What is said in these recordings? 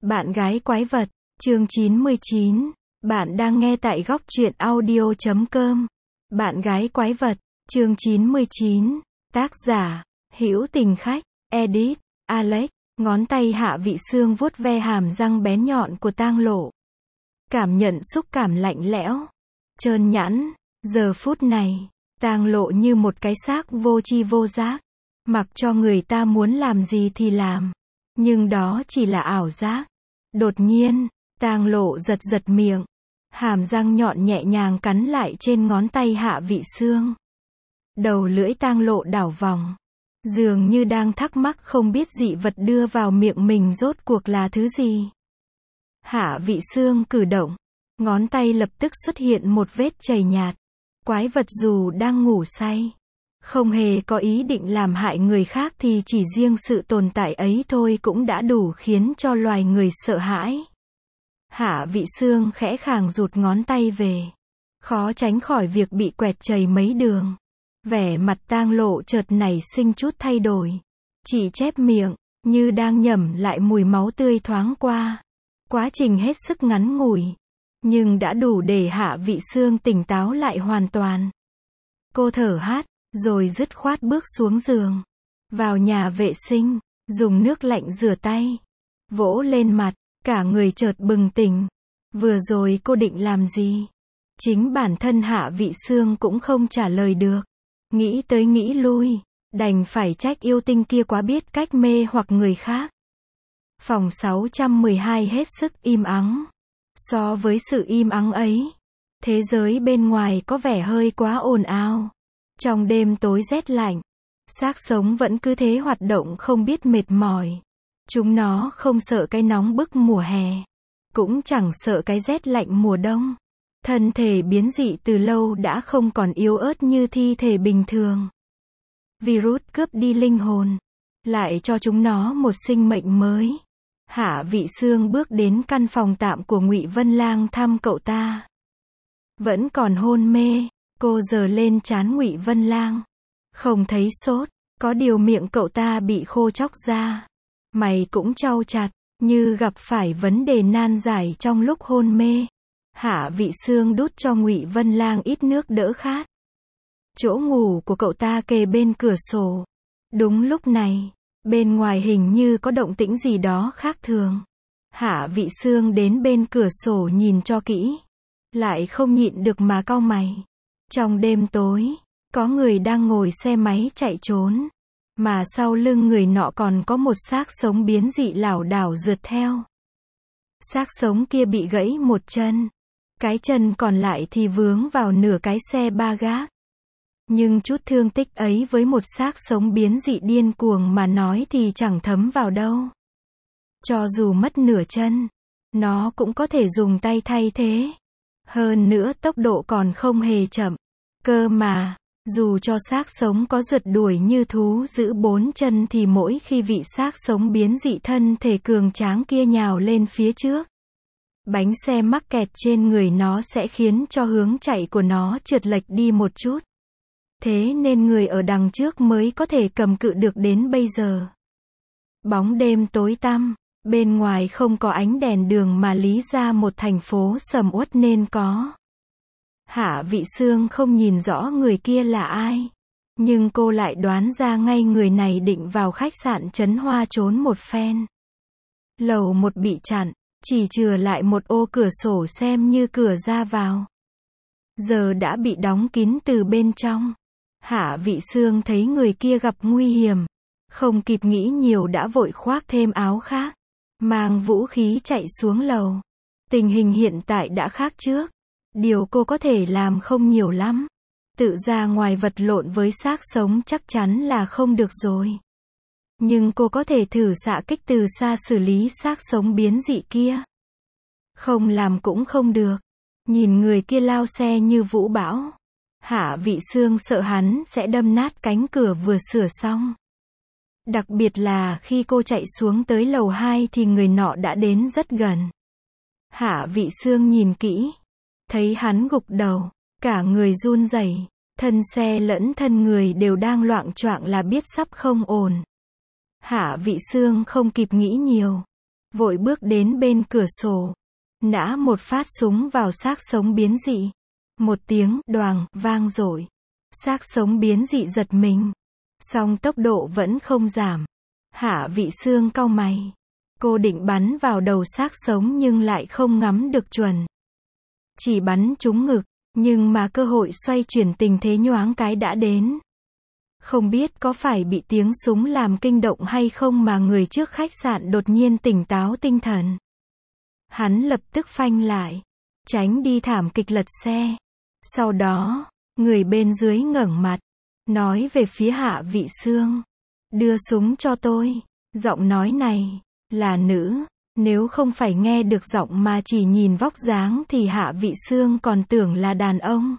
Bạn gái quái vật, chương 99. Bạn đang nghe tại góc truyện audio.com. Bạn gái quái vật, chương 99. Tác giả, Hữu Tình Khách, edit, Alex. Ngón tay Hạ Vị Sương vuốt ve hàm răng bén nhọn của Tang Lộ. Cảm nhận xúc cảm lạnh lẽo, trơn nhẵn. Giờ phút này, Tang Lộ như một cái xác vô tri vô giác, mặc cho người ta muốn làm gì thì làm. Nhưng đó chỉ là ảo giác. Đột nhiên, Tang Lộ giật giật miệng, hàm răng nhọn nhẹ nhàng cắn lại trên ngón tay Hạ Vị Sương. Đầu lưỡi Tang Lộ đảo vòng, dường như đang thắc mắc không biết dị vật đưa vào miệng mình rốt cuộc là thứ gì. Hạ Vị Sương cử động, ngón tay lập tức xuất hiện một vết chảy nhạt. Quái vật dù đang ngủ say, không hề có ý định làm hại người khác thì chỉ riêng sự tồn tại ấy thôi cũng đã đủ khiến cho loài người sợ hãi. Hạ Vị Sương khẽ khàng rụt ngón tay về, khó tránh khỏi việc bị quẹt chảy mấy đường. Vẻ mặt Tang Lộ chợt nảy sinh chút thay đổi, chỉ chép miệng, như đang nhẩm lại mùi máu tươi thoáng qua. Quá trình hết sức ngắn ngủi, nhưng đã đủ để Hạ Vị Sương tỉnh táo lại hoàn toàn. Cô thở hắt, rồi dứt khoát bước xuống giường, vào nhà vệ sinh, dùng nước lạnh rửa tay, vỗ lên mặt, cả người chợt bừng tỉnh. Vừa rồi cô định làm gì? Chính bản thân Hạ Vị Sương cũng không trả lời được. Nghĩ tới nghĩ lui, đành phải trách yêu tinh kia quá biết cách mê hoặc người khác. Phòng 612 hết sức im ắng. So với sự im ắng ấy, thế giới bên ngoài có vẻ hơi quá ồn ào. Trong đêm tối rét lạnh, xác sống vẫn cứ thế hoạt động không biết mệt mỏi. Chúng nó không sợ cái nóng bức mùa hè, cũng chẳng sợ cái rét lạnh mùa đông. Thân thể biến dị từ lâu đã không còn yếu ớt như thi thể bình thường. Virus cướp đi linh hồn, lại cho chúng nó một sinh mệnh mới. Hạ Vị Sương bước đến căn phòng tạm của Ngụy Vân Lang thăm cậu ta. Vẫn còn hôn mê, cô giơ lên trán Ngụy Vân Lang. Không thấy sốt, có điều miệng cậu ta bị khô chóc ra. Mày cũng chau chặt, như gặp phải vấn đề nan giải trong lúc hôn mê. Hạ Vị Sương đút cho Ngụy Vân Lang ít nước đỡ khát. Chỗ ngủ của cậu ta kề bên cửa sổ. Đúng lúc này, bên ngoài hình như có động tĩnh gì đó khác thường. Hạ Vị Sương đến bên cửa sổ nhìn cho kỹ, lại không nhịn được mà cau mày. Trong đêm tối, có người đang ngồi xe máy chạy trốn, mà sau lưng người nọ còn có một xác sống biến dị lảo đảo rượt theo. Xác sống kia bị gãy một chân, cái chân còn lại thì vướng vào nửa cái xe ba gác. Nhưng chút thương tích ấy với một xác sống biến dị điên cuồng mà nói thì chẳng thấm vào đâu. Cho dù mất nửa chân, nó cũng có thể dùng tay thay thế. Hơn nữa tốc độ còn không hề chậm. Cơ mà, dù cho xác sống có rượt đuổi như thú giữ bốn chân thì mỗi khi vị xác sống biến dị thân thể cường tráng kia nhào lên phía trước, bánh xe mắc kẹt trên người nó sẽ khiến cho hướng chạy của nó trượt lệch đi một chút. Thế nên người ở đằng trước mới có thể cầm cự được đến bây giờ. Bóng đêm tối tăm, bên ngoài không có ánh đèn đường mà lý ra một thành phố sầm uất nên có. Hạ Vị Sương không nhìn rõ người kia là ai, nhưng cô lại đoán ra ngay người này định vào khách sạn Trấn Hoa trốn một phen. Lầu 1 bị chặn, chỉ chừa lại một ô cửa sổ xem như cửa ra vào. Giờ đã bị đóng kín từ bên trong. Hạ Vị Sương thấy người kia gặp nguy hiểm, không kịp nghĩ nhiều đã vội khoác thêm áo khác, mang vũ khí chạy xuống lầu. Tình hình hiện tại đã khác trước. Điều cô có thể làm không nhiều lắm. Tự ra ngoài vật lộn với xác sống chắc chắn là không được rồi. Nhưng cô có thể thử xạ kích từ xa xử lý xác sống biến dị kia. Không làm cũng không được. Nhìn người kia lao xe như vũ bão, Hạ Vị Sương sợ hắn sẽ đâm nát cánh cửa vừa sửa xong. Đặc biệt là khi cô chạy xuống tới lầu 2 thì người nọ đã đến rất gần. Hạ Vị Sương nhìn kỹ, thấy hắn gục đầu, cả người run rẩy, thân xe lẫn thân người đều đang loạng choạng là biết sắp không ổn. Hạ Vị Sương không kịp nghĩ nhiều, vội bước đến bên cửa sổ, nã một phát súng vào xác sống biến dị. Một tiếng đoàng vang dội. Xác sống biến dị giật mình. Song tốc độ vẫn không giảm. Hạ Vị Xương cau mày. Cô định bắn vào đầu xác sống nhưng lại không ngắm được chuẩn. Chỉ bắn trúng ngực, nhưng mà cơ hội xoay chuyển tình thế nhoáng cái đã đến. Không biết có phải bị tiếng súng làm kinh động hay không mà người trước khách sạn đột nhiên tỉnh táo tinh thần. Hắn lập tức phanh lại, tránh đi thảm kịch lật xe. Sau đó, người bên dưới ngẩng mặt, nói về phía Hạ Vị Xương. Đưa súng cho tôi. Giọng nói này, là nữ. Nếu không phải nghe được giọng mà chỉ nhìn vóc dáng thì Hạ Vị Xương còn tưởng là đàn ông.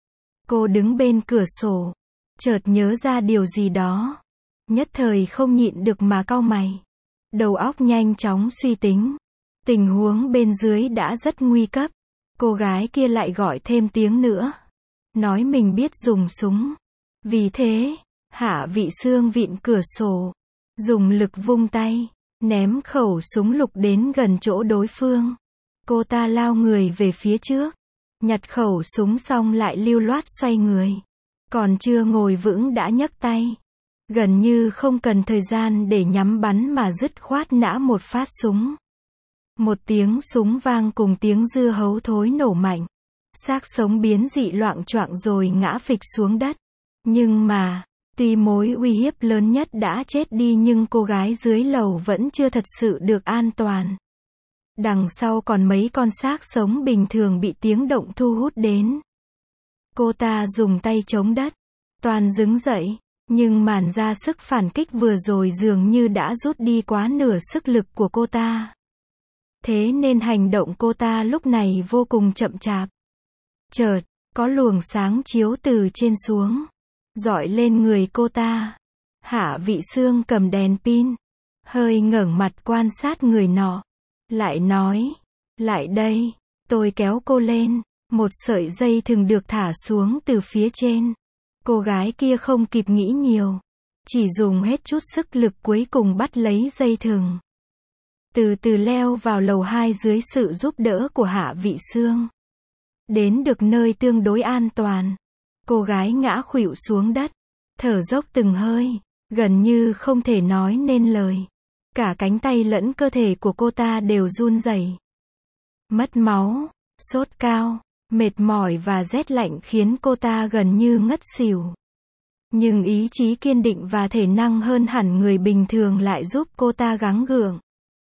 Cô đứng bên cửa sổ, chợt nhớ ra điều gì đó. Nhất thời không nhịn được mà cau mày. Đầu óc nhanh chóng suy tính. Tình huống bên dưới đã rất nguy cấp. Cô gái kia lại gọi thêm tiếng nữa. Nói mình biết dùng súng. Vì thế, Hạ Vị Xương vịn cửa sổ. Dùng lực vung tay. Ném khẩu súng lục đến gần chỗ đối phương. Cô ta lao người về phía trước. Nhặt khẩu súng xong lại lưu loát xoay người. Còn chưa ngồi vững đã nhấc tay. Gần như không cần thời gian để nhắm bắn mà dứt khoát nã một phát súng. Một tiếng súng vang cùng tiếng dưa hấu thối nổ mạnh. Xác sống biến dị loạng choạng rồi ngã phịch xuống đất. Nhưng mà, tuy mối uy hiếp lớn nhất đã chết đi nhưng cô gái dưới lầu vẫn chưa thật sự được an toàn. Đằng sau còn mấy con xác sống bình thường bị tiếng động thu hút đến. Cô ta dùng tay chống đất, toàn đứng dậy, nhưng màn ra sức phản kích vừa rồi dường như đã rút đi quá nửa sức lực của cô ta. Thế nên hành động cô ta lúc này vô cùng chậm chạp. Chợt, có luồng sáng chiếu từ trên xuống, rọi lên người cô ta. Hạ Vị Xương cầm đèn pin, hơi ngẩng mặt quan sát người nọ, lại nói, lại đây, tôi kéo cô lên. Một sợi dây thừng được thả xuống từ phía trên. Cô gái kia không kịp nghĩ nhiều, chỉ dùng hết chút sức lực cuối cùng bắt lấy dây thừng. Từ từ leo vào lầu 2 dưới sự giúp đỡ của Hạ Vị Xương. Đến được nơi tương đối an toàn, cô gái ngã khuỵu xuống đất, thở dốc từng hơi, gần như không thể nói nên lời. Cả cánh tay lẫn cơ thể của cô ta đều run rẩy. Mất máu, sốt cao, mệt mỏi và rét lạnh khiến cô ta gần như ngất xỉu. Nhưng ý chí kiên định và thể năng hơn hẳn người bình thường lại giúp cô ta gắng gượng.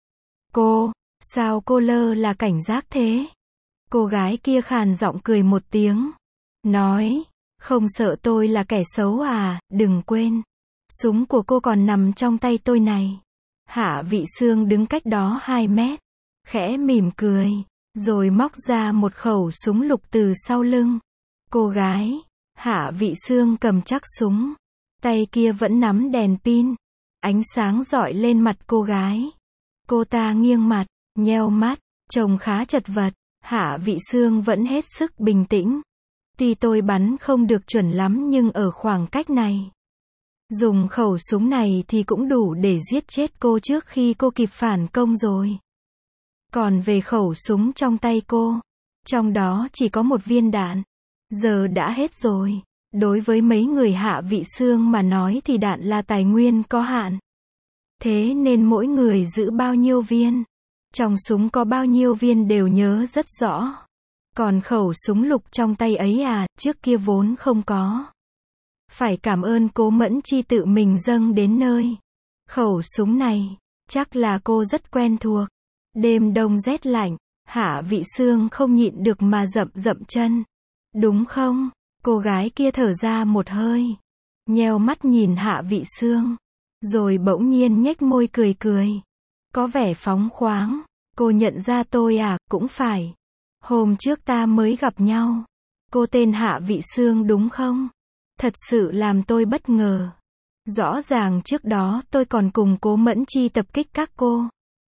Cô, sao cô lơ là cảnh giác thế? Cô gái kia khàn giọng cười một tiếng. Nói, không sợ tôi là kẻ xấu à, đừng quên. Súng của cô còn nằm trong tay tôi này. Hạ Vị Xương đứng cách đó 2 mét. Khẽ mỉm cười. Rồi móc ra một khẩu súng lục từ sau lưng. Cô gái, Hạ Vị Xương cầm chắc súng. Tay kia vẫn nắm đèn pin. Ánh sáng rọi lên mặt cô gái. Cô ta nghiêng mặt, nheo mắt, trông khá chật vật. Hạ Vị Xương vẫn hết sức bình tĩnh. Tuy tôi bắn không được chuẩn lắm nhưng ở khoảng cách này, dùng khẩu súng này thì cũng đủ để giết chết cô trước khi cô kịp phản công rồi. Còn về khẩu súng trong tay cô, trong đó chỉ có một viên đạn. Giờ đã hết rồi. Đối với mấy người Hạ Vị Xương mà nói thì đạn là tài nguyên có hạn. Thế nên mỗi người giữ bao nhiêu viên, trong súng có bao nhiêu viên đều nhớ rất rõ. Còn khẩu súng lục trong tay ấy à, trước kia vốn không có. Phải cảm ơn Cố Mẫn Chi tự mình dâng đến nơi. Khẩu súng này, chắc là cô rất quen thuộc. Đêm đông rét lạnh, Hạ Vị Xương không nhịn được mà dậm chân. Đúng không? Cô gái kia thở ra một hơi, nheo mắt nhìn Hạ Vị Xương, rồi bỗng nhiên nhếch môi cười cười. Có vẻ phóng khoáng. Cô nhận ra tôi à? Cũng phải. Hôm trước ta mới gặp nhau. Cô tên Hạ Vị Xương đúng không? Thật sự làm tôi bất ngờ. Rõ ràng trước đó tôi còn cùng Cố Mẫn Chi tập kích các cô.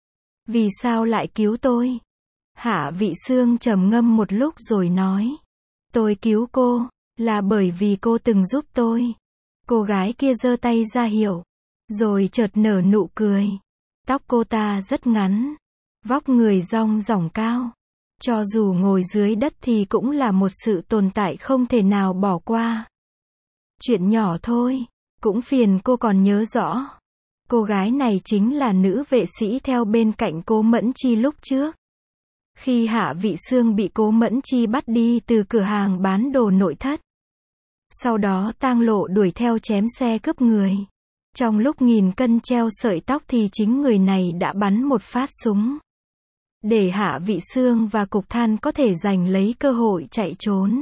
Vì sao lại cứu tôi? Hạ Vị Xương trầm ngâm một lúc rồi nói. Tôi cứu cô, là bởi vì cô từng giúp tôi. Cô gái kia giơ tay ra hiệu, rồi chợt nở nụ cười. Tóc cô ta rất ngắn, Vóc người dong dỏng cao. Cho dù ngồi dưới đất thì cũng là một sự tồn tại không thể nào bỏ qua. Chuyện nhỏ thôi, cũng phiền cô còn nhớ rõ. Cô gái này chính là nữ vệ sĩ theo bên cạnh Cố Mẫn Chi lúc trước. Khi Hạ Vị Xương bị Cố Mẫn Chi bắt đi từ cửa hàng bán đồ nội thất. Sau đó Tang Lộ đuổi theo chém xe cướp người. Trong lúc nghìn cân treo sợi tóc thì chính người này đã bắn một phát súng. Để Hạ Vị Xương và Cục Than có thể giành lấy cơ hội chạy trốn.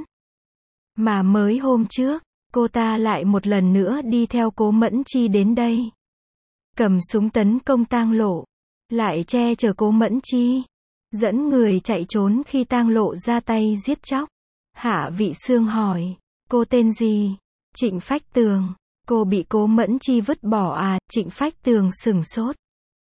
Mà mới hôm trước, cô ta lại một lần nữa đi theo Cố Mẫn Chi đến đây. Cầm súng tấn công Tang Lộ. Lại che chở Cố Mẫn Chi. Dẫn người chạy trốn khi Tang Lộ ra tay giết chóc. Hạ Vị Xương hỏi. Cô tên gì? Trịnh Phách Tường. Cô bị Cố Mẫn Chi vứt bỏ à? Trịnh Phách Tường sửng sốt.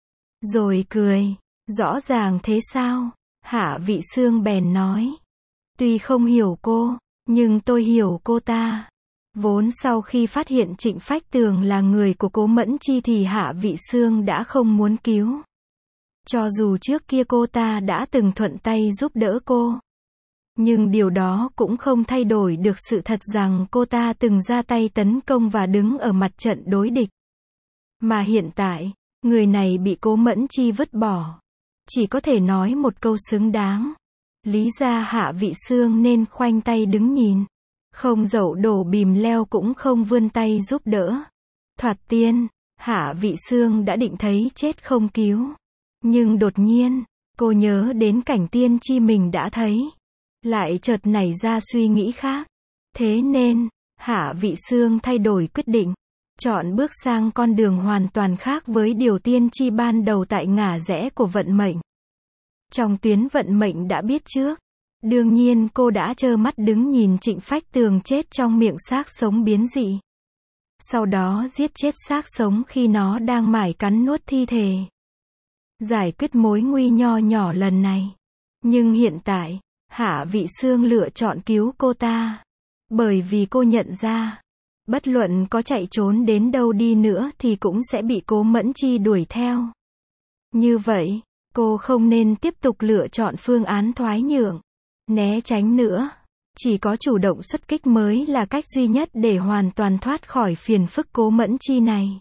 Rồi cười. Rõ ràng thế sao? Hạ Vị Xương bèn nói. Tuy không hiểu cô, nhưng tôi hiểu cô ta. Vốn sau khi phát hiện Trịnh Phách Tường là người của Cố Mẫn Chi thì Hạ Vị Xương đã không muốn cứu. Cho dù trước kia cô ta đã từng thuận tay giúp đỡ cô. Nhưng điều đó cũng không thay đổi được sự thật rằng cô ta từng ra tay tấn công và đứng ở mặt trận đối địch. Mà hiện tại, người này bị Cố Mẫn Chi vứt bỏ. Chỉ có thể nói một câu xứng đáng. Lý ra Hạ Vị Xương nên khoanh tay đứng nhìn. Không dậu đổ bìm leo cũng không vươn tay giúp đỡ. Thoạt tiên, Hạ Vị Xương đã định thấy chết không cứu. Nhưng đột nhiên, cô nhớ đến cảnh tiên tri mình đã thấy. Lại chợt nảy ra suy nghĩ khác. Thế nên, Hạ Vị Xương thay đổi quyết định. Chọn bước sang con đường hoàn toàn khác với điều tiên tri ban đầu tại ngả rẽ của vận mệnh. Trong tuyến vận mệnh đã biết trước. Đương nhiên cô đã trơ mắt đứng nhìn Trịnh Phách Tường chết trong miệng xác sống biến dị. Sau đó giết chết xác sống khi nó đang mải cắn nuốt thi thể. Giải quyết mối nguy nho nhỏ lần này. Nhưng hiện tại, Hạ Vị Xương lựa chọn cứu cô ta. Bởi vì cô nhận ra, bất luận có chạy trốn đến đâu đi nữa thì cũng sẽ bị Cố Mẫn Chi đuổi theo. Như vậy, cô không nên tiếp tục lựa chọn phương án thoái nhượng, né tránh nữa. Chỉ có chủ động xuất kích mới là cách duy nhất để hoàn toàn thoát khỏi phiền phức Cố Mẫn Chi này.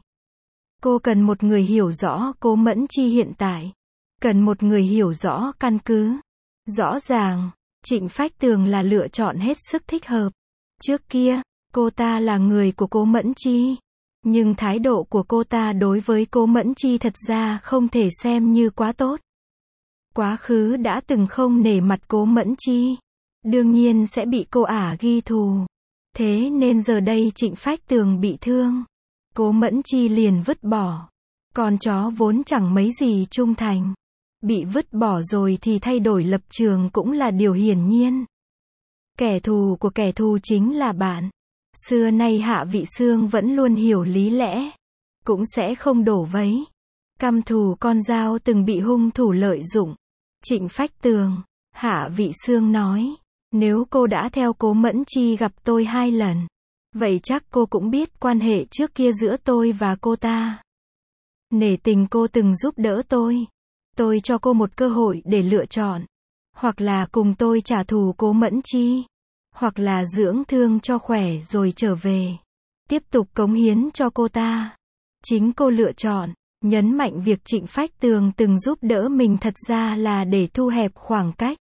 Cô cần một người hiểu rõ Cố Mẫn Chi hiện tại. Cần một người hiểu rõ căn cứ. Rõ ràng, Trịnh Phách Tường là lựa chọn hết sức thích hợp. Trước kia, cô ta là người của Cố Mẫn Chi. Nhưng thái độ của cô ta đối với Cố Mẫn Chi thật ra không thể xem như quá tốt. Quá khứ đã từng không nể mặt Cố Mẫn Chi. Đương nhiên sẽ bị cô ả ghi thù. Thế nên giờ đây Trịnh Phách Tường bị thương. Cố Mẫn Chi liền vứt bỏ. Con chó vốn chẳng mấy gì trung thành. Bị vứt bỏ rồi thì thay đổi lập trường cũng là điều hiển nhiên. Kẻ thù của kẻ thù chính là bạn. Xưa nay Hạ Vị Xương vẫn luôn hiểu lý lẽ. Cũng sẽ không đổ vấy. Căm thù con dao từng bị hung thủ lợi dụng. Trịnh Phách Tường, Hạ Vị Xương nói. Nếu cô đã theo Cố Mẫn Chi gặp tôi 2 lần. Vậy chắc cô cũng biết quan hệ trước kia giữa tôi và cô ta. Nể tình cô từng giúp đỡ tôi. Tôi cho cô một cơ hội để lựa chọn. Hoặc là cùng tôi trả thù Cố Mẫn Chi. Hoặc là dưỡng thương cho khỏe rồi trở về. Tiếp tục cống hiến cho cô ta. Chính cô lựa chọn. Nhấn mạnh việc Trịnh Phách Tường từng giúp đỡ mình thật ra là để thu hẹp khoảng cách.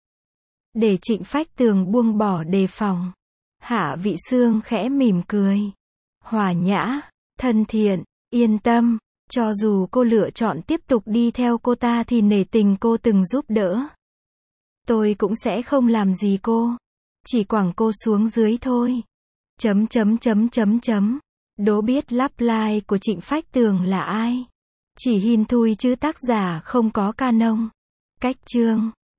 Để Trịnh Phách Tường buông bỏ đề phòng. Hạ Vị Xương khẽ mỉm cười. Hòa nhã, thân thiện, yên tâm. Cho dù cô lựa chọn tiếp tục đi theo cô ta thì nể tình cô từng giúp đỡ. Tôi cũng sẽ không làm gì cô. Chỉ quẳng cô xuống dưới thôi. Đố biết lắp lai của Trịnh Phách Tường là ai? Chỉ hin thui chứ tác giả không có canon. Cách chương